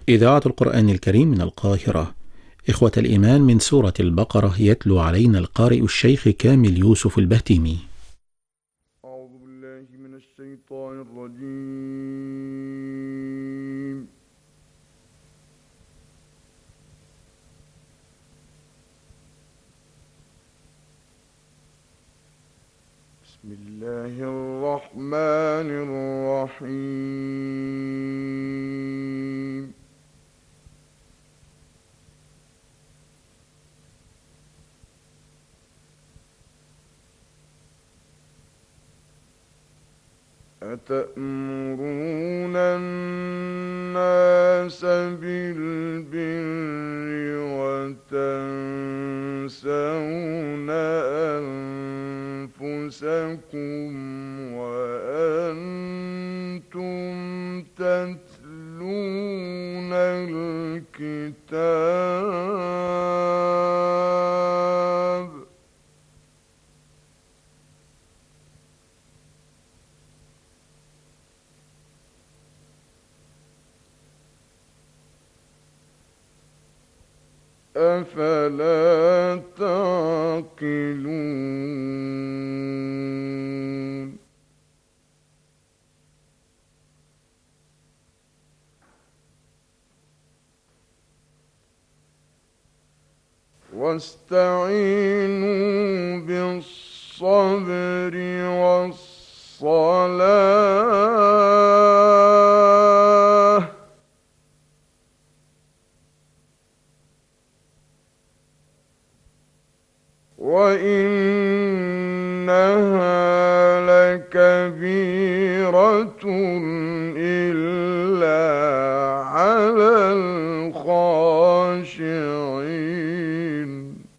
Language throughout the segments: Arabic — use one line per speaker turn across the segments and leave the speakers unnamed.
إذاعة القرآن الكريم من القاهرة. إخوة الإيمان، من سورة البقرة يتلو علينا القارئ الشيخ كامل يوسف البهتيمي.
أعوذ بالله من الشيطان الرجيم. بسم الله الرحمن الرحيم. أتأمرون الناس بالبر وتنسون أنفسكم وأنتم تتلون الكتاب. أفلا تعقلون. واستعينوا بالصبر والصلاة وإنها لكبيرة إلا على الخاشعين.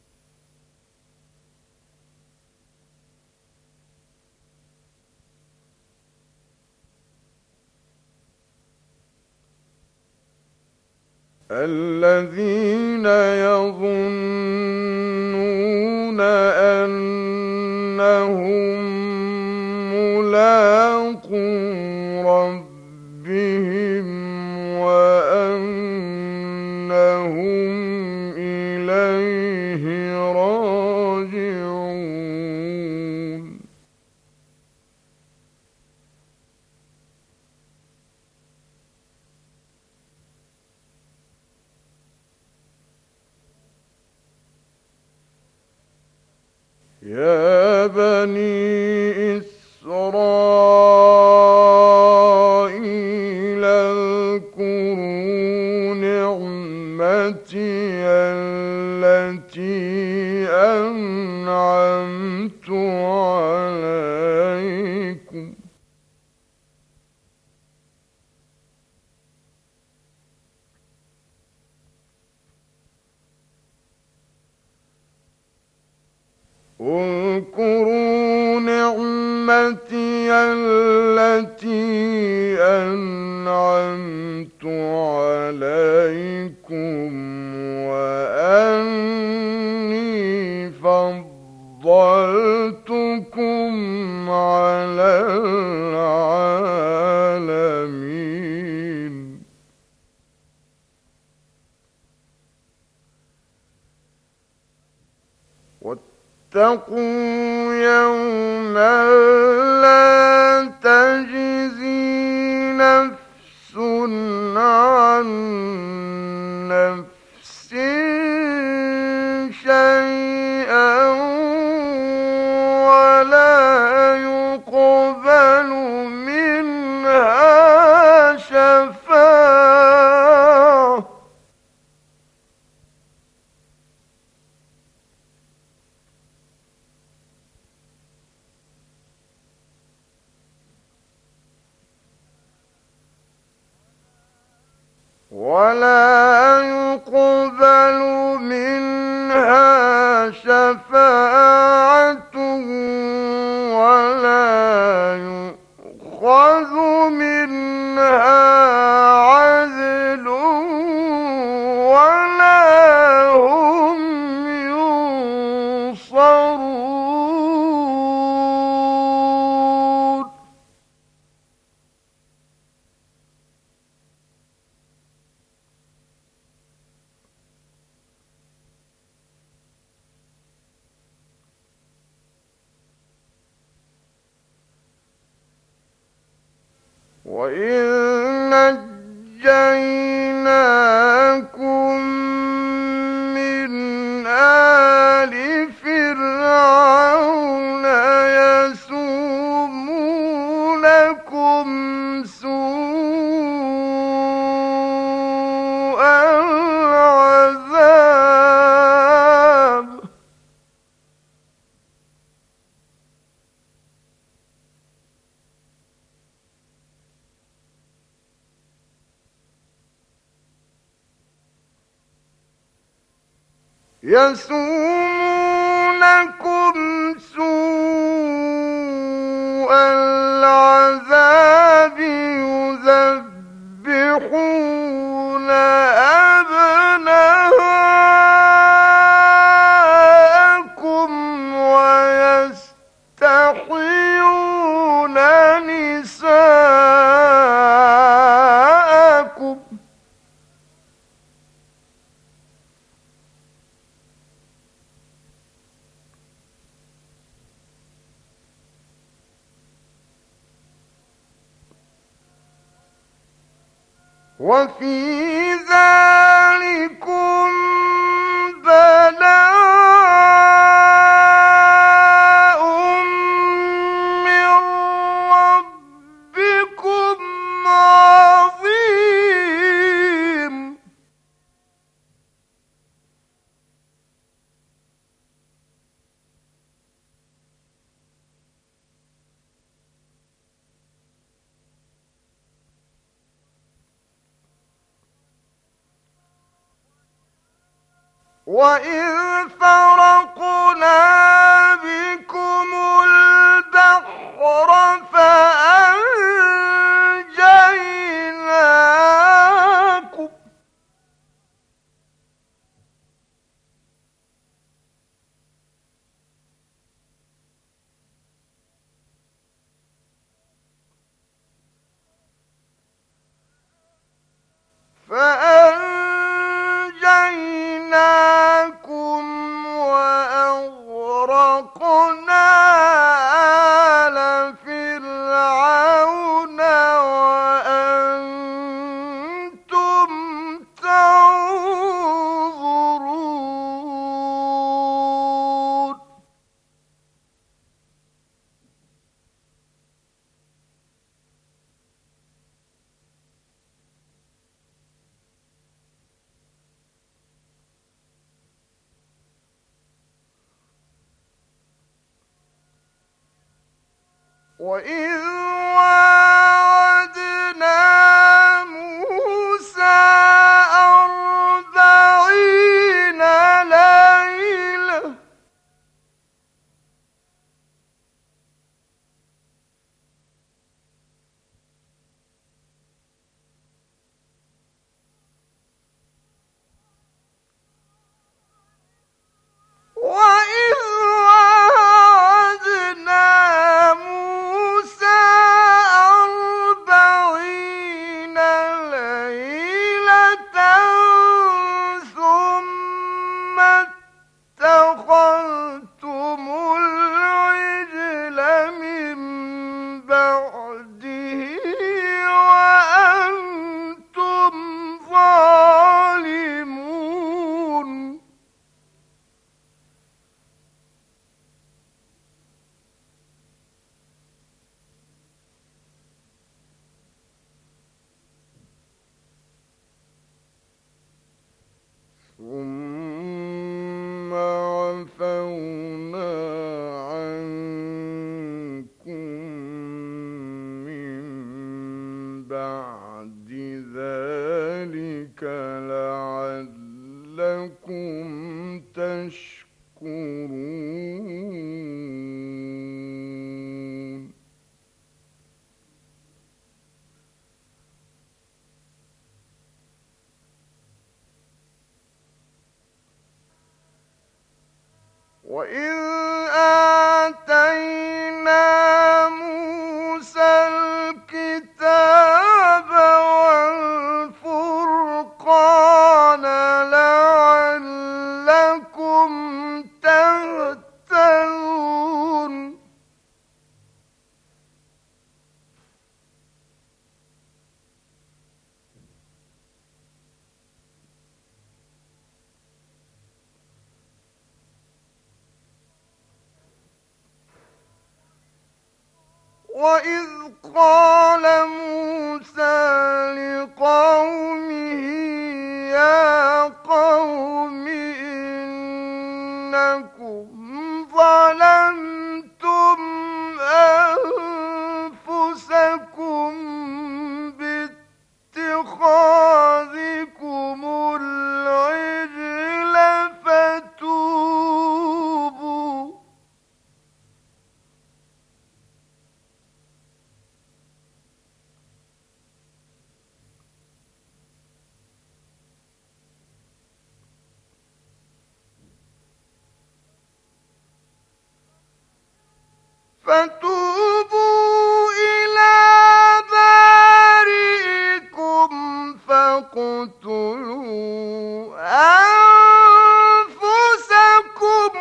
الذين يظنون أنهم ملاقو ربهم وأنهم إليه راجعون. يا بني إسرائيل اذكروا نعمتي التي أنعمت عليكم اذكروا نعمتي التي أنعمت عليكم وأني فضلتكم على العالمين. واتقوا يوما لا تجزي نفس عن نفس شيئا ولا يقبل منها شفاعة ولا يؤخذ منها عدل ولا هم ينصرون. وإذ نجيناكم من آل فرعون يسومونكم سوء العذاب يذبحون أبناءكم ويستحيون نساءكم وفي ذلكم بلاء من ربكم عظيم وإذ فرقنا بكم البحر فأنجيناكم وأغرقنا آل فرعون وأنتم تنظرون وإذ واعدنا موسى 40 ليلة وإذ واعدنا موسى 40 ليلة ثم اتخذتم العجل من بعده وأنتم ظالمون ثم عفونا عنكم من بعد ذلك لعلكم تشكرون وإذ آتينا موسى الكتاب والفرقان لعلكم تهتدون وإذ قال موسى لقومه يا قوم إنكم ظلمتم أنفسكم باتخاذكم العجل فتوبوا إلى بارئكم فاقتلوا أنفسكم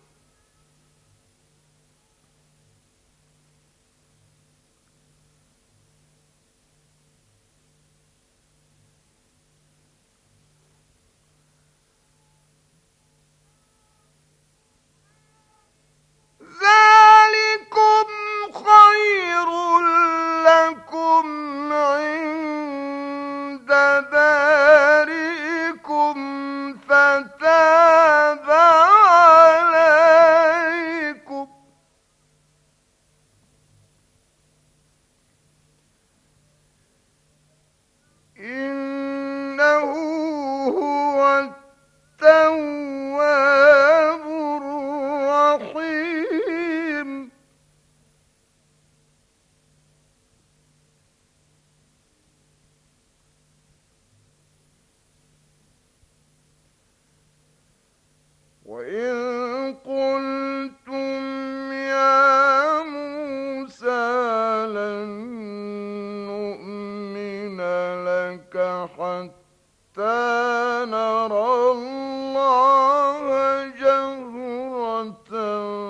ذلكم خير لكم عند بارئكم فتاب عليكم إنه هو التواب الرحيم وإن قلتم يا موسى لن نؤمن لك حتى نرى الله جهرة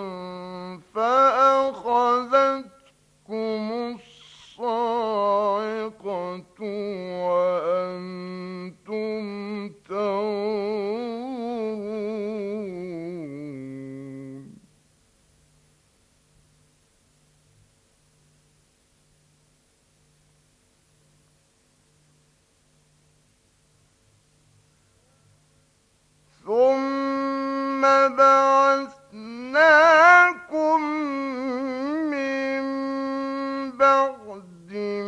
فأخذتكم الصاعقة وأنتم تنظرون ثم بعثناكم من بعد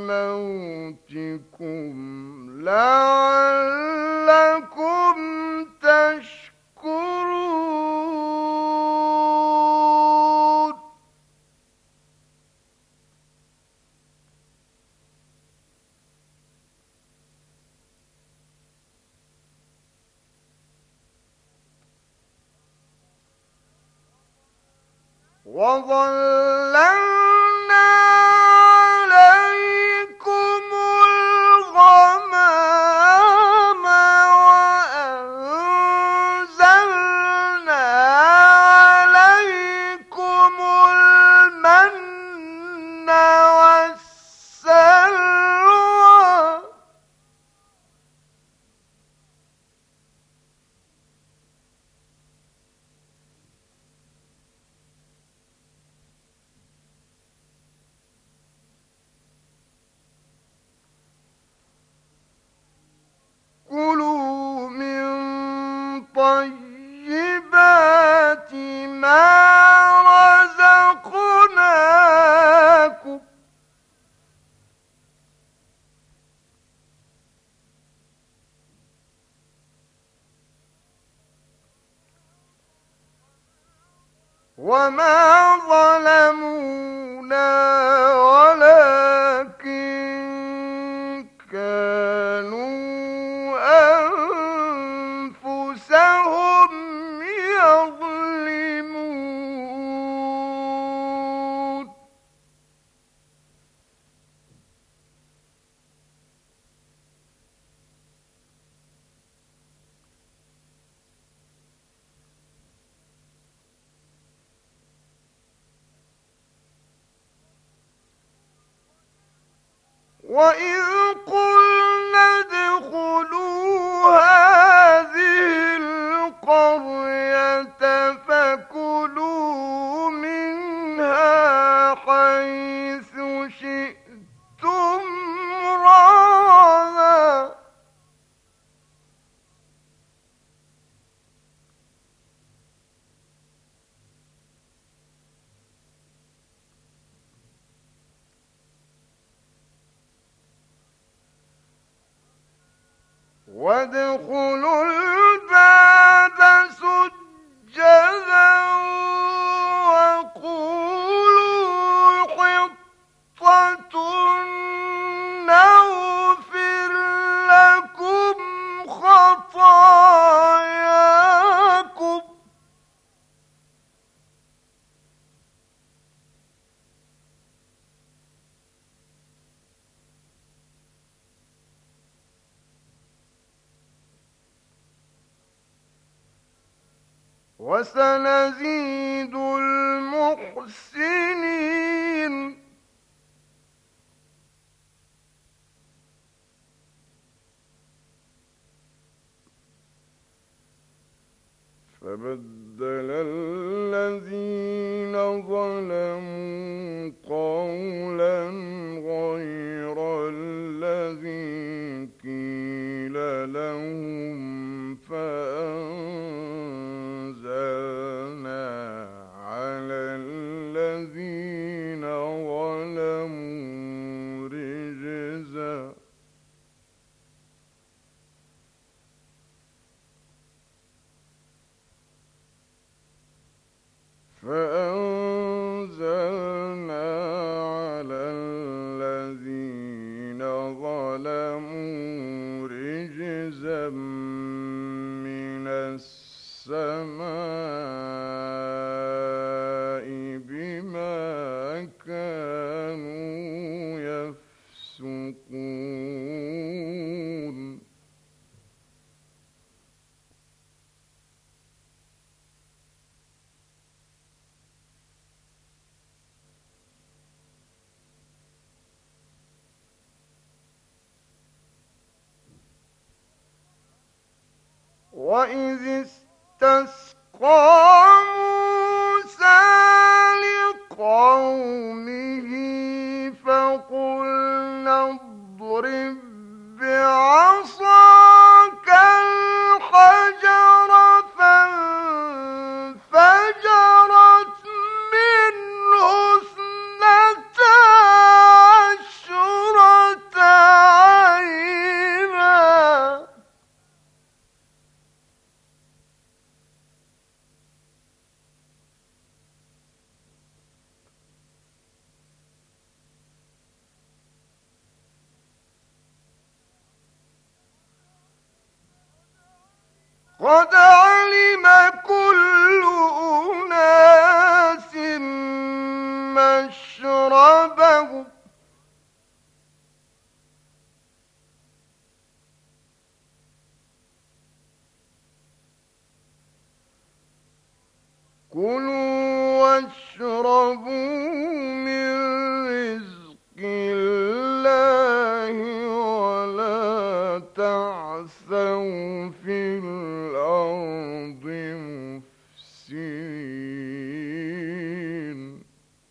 موتكم لعلكم تشكرون وظللنا عليكم الغمام وأنزلنا عليكم المن والسلوى كلوا من طيبات ما رزقناكم وما ظلمونا ولكن كانوا أنفسهم يظلمون وإذ قلنا ادخلوا هذه القرية فكلوا منها حيث وادخلوا الباب سجدا وقولوا حطة نغفر لكم خطاياكم وسنزيد المحسنين فبدل الذين ظلموا قولا غير الذي قيل لهم فأنزلنا على الذين ظلموا رجزا من السماء بما كانوا يفسقون وإذ استسقى موسى لقومه فقلنا اضرب بعصاك الحجر فانفجرت منه اثنتا عشرة عينا قد علم كل أناس مشربهم كلوا واشربوا من رزق الله ولا تعثوا في الأرض مفسدين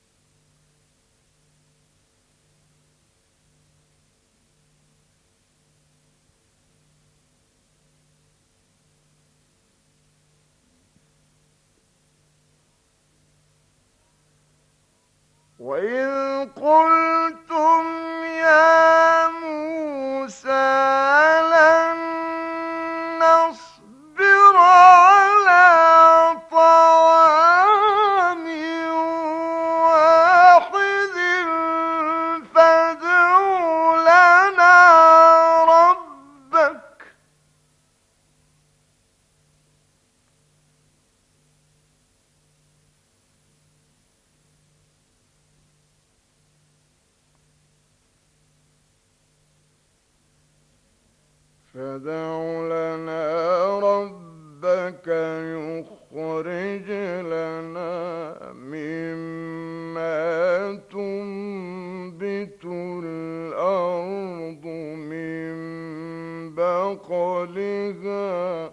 وإذ قلتم يا موسى لن نصبر على طعام واحد فادع لنا ربك يخرج لنا مما تنبت الأرض من بقلها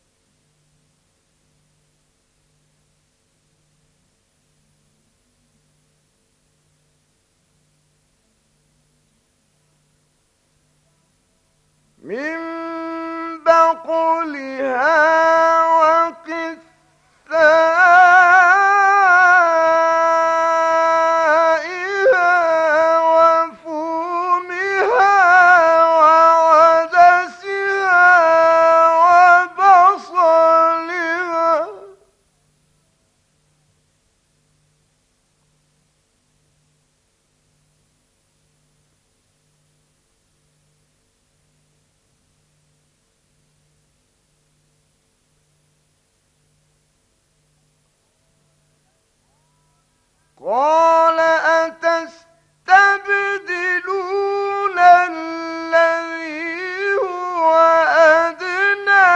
وقثائها وفومها وعدسها قال أتستبدلون الذي هو أدنى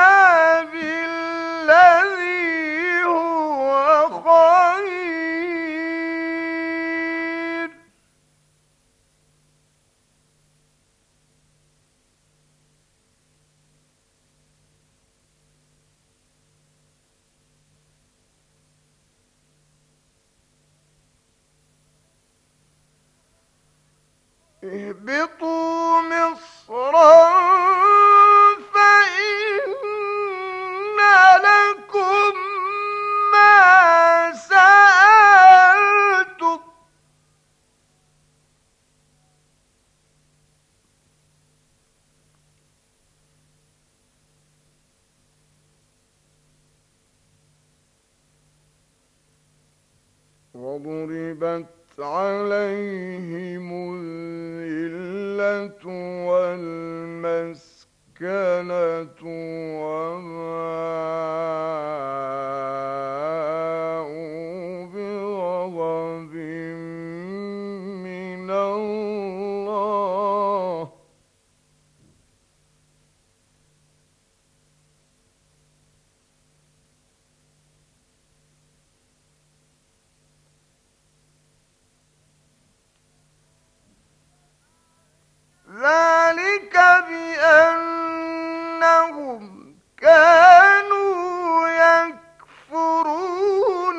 بالذي هو خير اهبطوا مصرا فإن لكم ما سألتم وضربت عليهم الذلة والمسكنة وباءوا بغضب من الله ذلك بأنهم كانوا يكفرون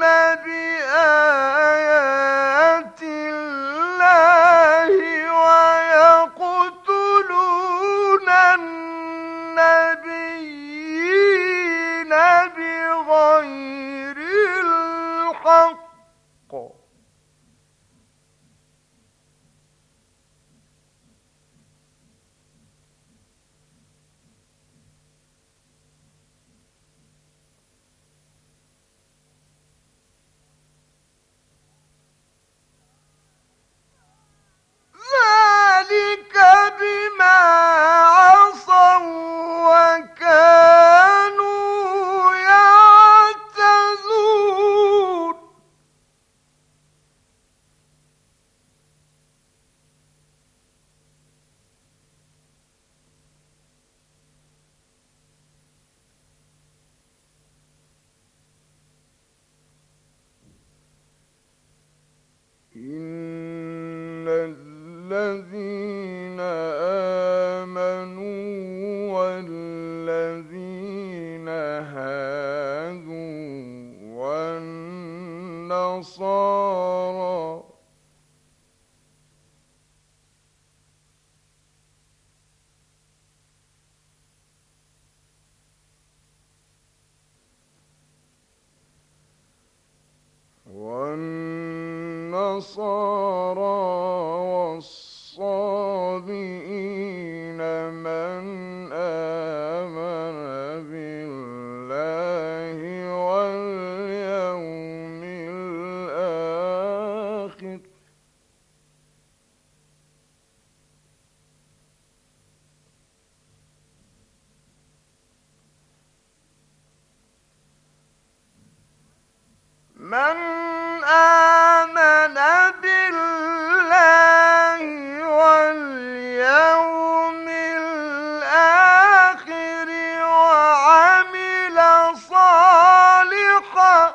بآيات الله ويقتلون النبيين بغير الحق ذلك بما عصوا وكانوا يعتدون إن الذين آمنوا والذين هادوا والنصارى والصابئين من آمن بالله واليوم الآخر من آمن بالله واليوم الآخر وعمل صالحا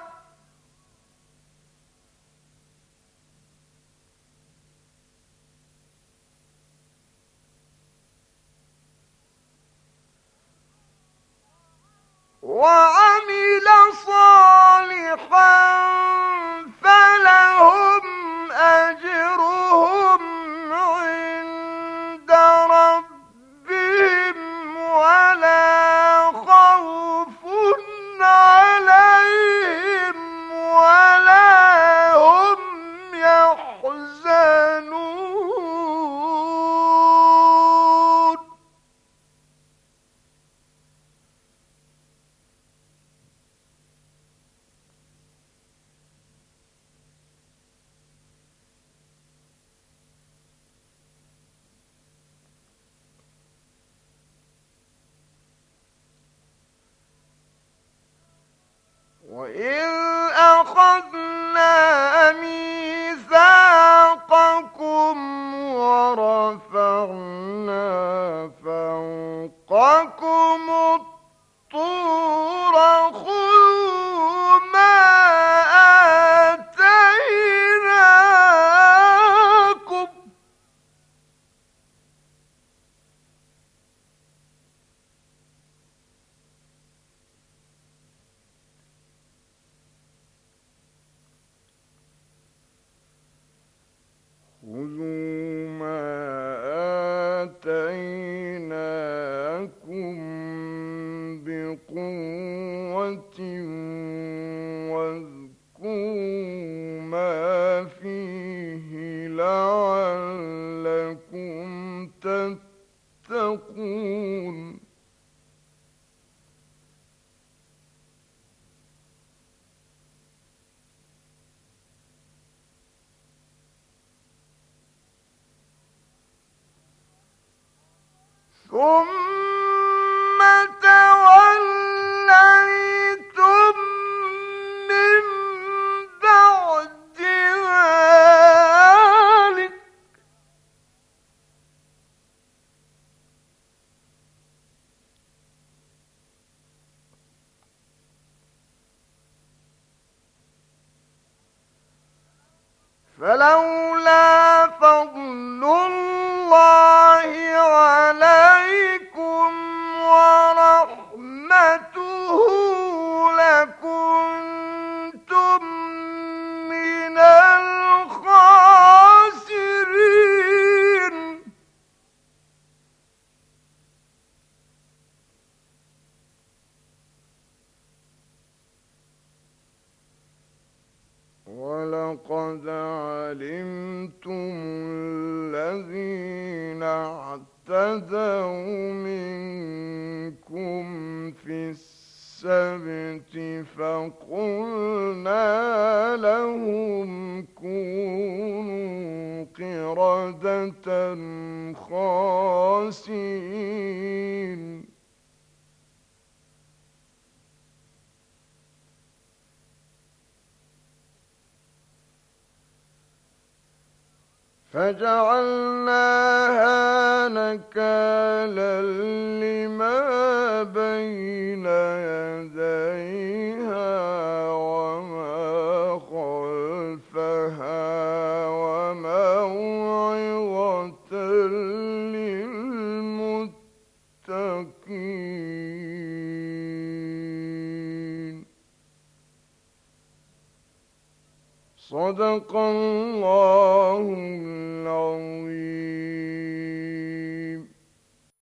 فلهم أجرهم عند ربهم ولا خوف عليهم ولا هم يحزنون فوقكم الطور خذوا ما آتيناكم بقوة واذكروا ما فيه لعلكم تتقون ثم توليتم من بعد ذلك فلولا فضل الله عليكم ورحمته لكنتم من الخاسرين ولقد علمتم الذين اعتدوا منكم في السبت فقلنا لهم كونوا قردة خاسئين فجعلناها نكالا لما بين يديها وما خلفها وموعظة للمتقين صدق الله العظيم